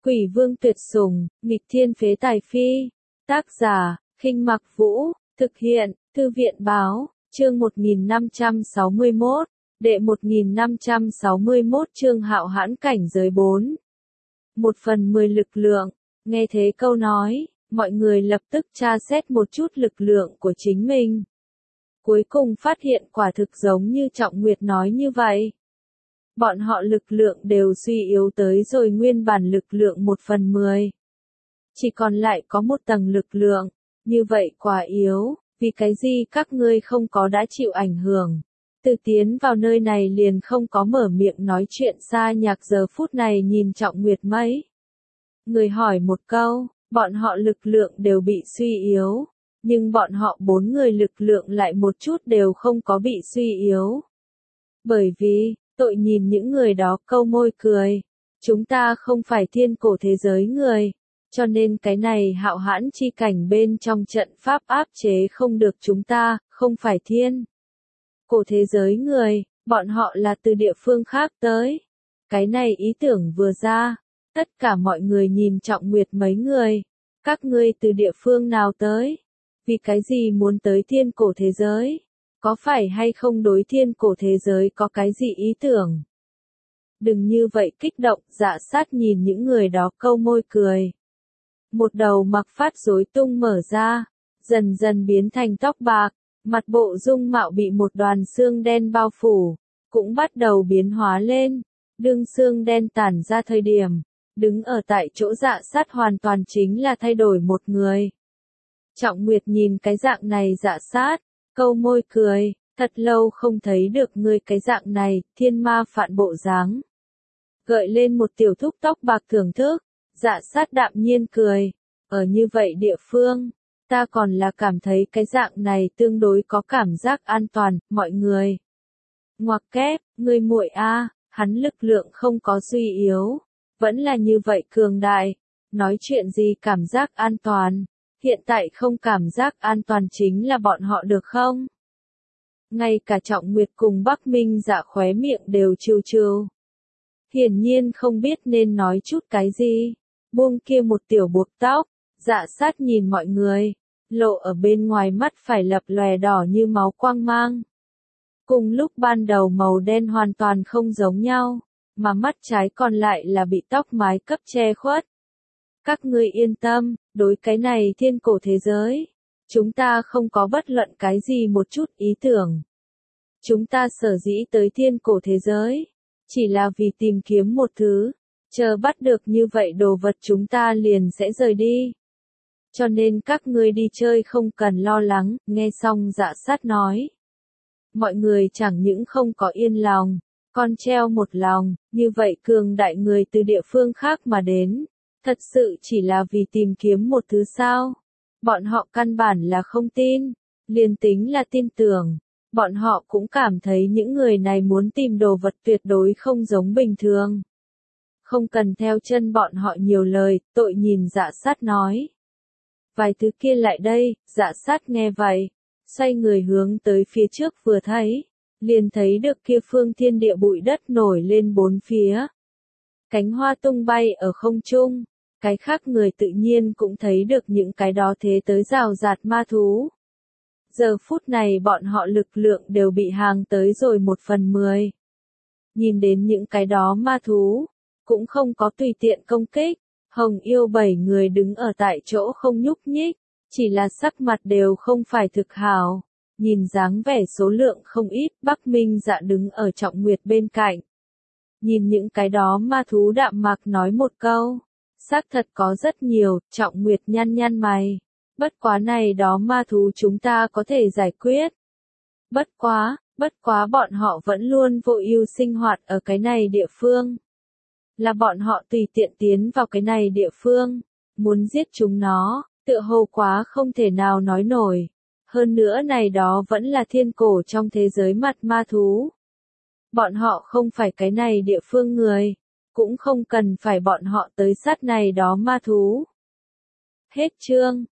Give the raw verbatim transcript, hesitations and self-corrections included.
Quỷ vương tuyệt sủng, nghịch thiên phế tài phi. Tác giả, Khinh Mặc Vũ, thực hiện, Thư viện báo, chương một nghìn năm trăm sáu mươi mốt, đệ một nghìn năm trăm sáu mươi mốt chương hạo hãn cảnh giới bốn. Một phần mười lực lượng, nghe thế câu nói, mọi người lập tức tra xét một chút lực lượng của chính mình. Cuối cùng phát hiện quả thực giống như Trọng Nguyệt nói như vậy. Bọn họ lực lượng đều suy yếu tới rồi nguyên bản lực lượng một phần mười. Chỉ còn lại có một tầng lực lượng, như vậy quá yếu, vì cái gì các ngươi không có đã chịu ảnh hưởng. Từ tiến vào nơi này liền không có mở miệng nói chuyện xa nhạc giờ phút này nhìn Trọng Nguyệt mấy. Người hỏi một câu, bọn họ lực lượng đều bị suy yếu, nhưng bọn họ bốn người lực lượng lại một chút đều không có bị suy yếu. Bởi vì, tội nhìn những người đó câu môi cười, chúng ta không phải thiên cổ thế giới người, cho nên cái này hạo hãn chi cảnh bên trong trận pháp áp chế không được chúng ta, không phải thiên cổ thế giới người, bọn họ là từ địa phương khác tới. Cái này ý tưởng vừa ra, tất cả mọi người nhìn Trọng Nguyệt mấy người, các ngươi từ địa phương nào tới? Vì cái gì muốn tới thiên cổ thế giới? Có phải hay không đối thiên cổ thế giới có cái gì ý tưởng? Đừng như vậy kích động, Dạ Sát nhìn những người đó câu môi cười. Một đầu mặc phát rối tung mở ra, dần dần biến thành tóc bạc, mặt bộ dung mạo bị một đoàn xương đen bao phủ, cũng bắt đầu biến hóa lên. Đương xương đen tản ra thời điểm, đứng ở tại chỗ Dạ Sát hoàn toàn chính là thay đổi một người. Trọng Nguyệt nhìn cái dạng này Dạ Sát, câu môi cười, thật lâu không thấy được ngươi cái dạng này, thiên ma phạn bộ dáng. Gợi lên một tiểu thúc tóc bạc thưởng thức, Dạ Sát đạm nhiên cười, ở như vậy địa phương, ta còn là cảm thấy cái dạng này tương đối có cảm giác an toàn, mọi người. Ngoặc kép, ngươi muội a, hắn lực lượng không có suy yếu, vẫn là như vậy cường đại, nói chuyện gì cảm giác an toàn. Hiện tại không cảm giác an toàn chính là bọn họ được không? Ngay cả Trọng Nguyệt cùng Bắc Minh Dạ khóe miệng đều trêu trêu. Hiển nhiên không biết nên nói chút cái gì. Buông kia một tiểu buộc tóc, Dạ Sát nhìn mọi người, lộ ở bên ngoài mắt phải lập lòe đỏ như máu quang mang. Cùng lúc ban đầu màu đen hoàn toàn không giống nhau, mà mắt trái còn lại là bị tóc mái cấp che khuất. Các ngươi yên tâm, đối cái này thiên cổ thế giới, chúng ta không có bất luận cái gì một chút ý tưởng. Chúng ta sở dĩ tới thiên cổ thế giới, chỉ là vì tìm kiếm một thứ, chờ bắt được như vậy đồ vật chúng ta liền sẽ rời đi. Cho nên các ngươi đi chơi không cần lo lắng, nghe xong Dạ Sát nói. Mọi người chẳng những không có yên lòng, còn treo một lòng, như vậy cường đại người từ địa phương khác mà đến. Thật sự chỉ là vì tìm kiếm một thứ sao? Bọn họ căn bản là không tin, liền tính là tin tưởng, bọn họ cũng cảm thấy những người này muốn tìm đồ vật tuyệt đối không giống bình thường. Không cần theo chân bọn họ nhiều lời, tội nhìn Dạ Sát nói. Vài thứ kia lại đây, Dạ Sát nghe vậy, xoay người hướng tới phía trước vừa thấy, liền thấy được kia phương thiên địa bụi đất nổi lên bốn phía. Cánh hoa tung bay ở không trung. Cái khác người tự nhiên cũng thấy được những cái đó thế tới rào rạt ma thú. Giờ phút này bọn họ lực lượng đều bị hàng tới rồi một phần mười. Nhìn đến những cái đó ma thú, cũng không có tùy tiện công kích, Hồng Yêu bảy người đứng ở tại chỗ không nhúc nhích, chỉ là sắc mặt đều không phải thực hào. Nhìn dáng vẻ số lượng không ít, Bắc Minh Dạ đứng ở Trọng Nguyệt bên cạnh. Nhìn những cái đó ma thú đạm mạc nói một câu. Xác thật có rất nhiều, Trọng Nguyệt nhăn nhăn mày. Bất quá này đó ma thú chúng ta có thể giải quyết. Bất quá, bất quá bọn họ vẫn luôn vô ưu sinh hoạt ở cái này địa phương. Là bọn họ tùy tiện tiến vào cái này địa phương. Muốn giết chúng nó, tựa hồ quá không thể nào nói nổi. Hơn nữa này đó vẫn là thiên cổ trong thế giới mặt ma thú. Bọn họ không phải cái này địa phương người. Cũng không cần phải bọn họ tới sát này đó ma thú. Hết chương.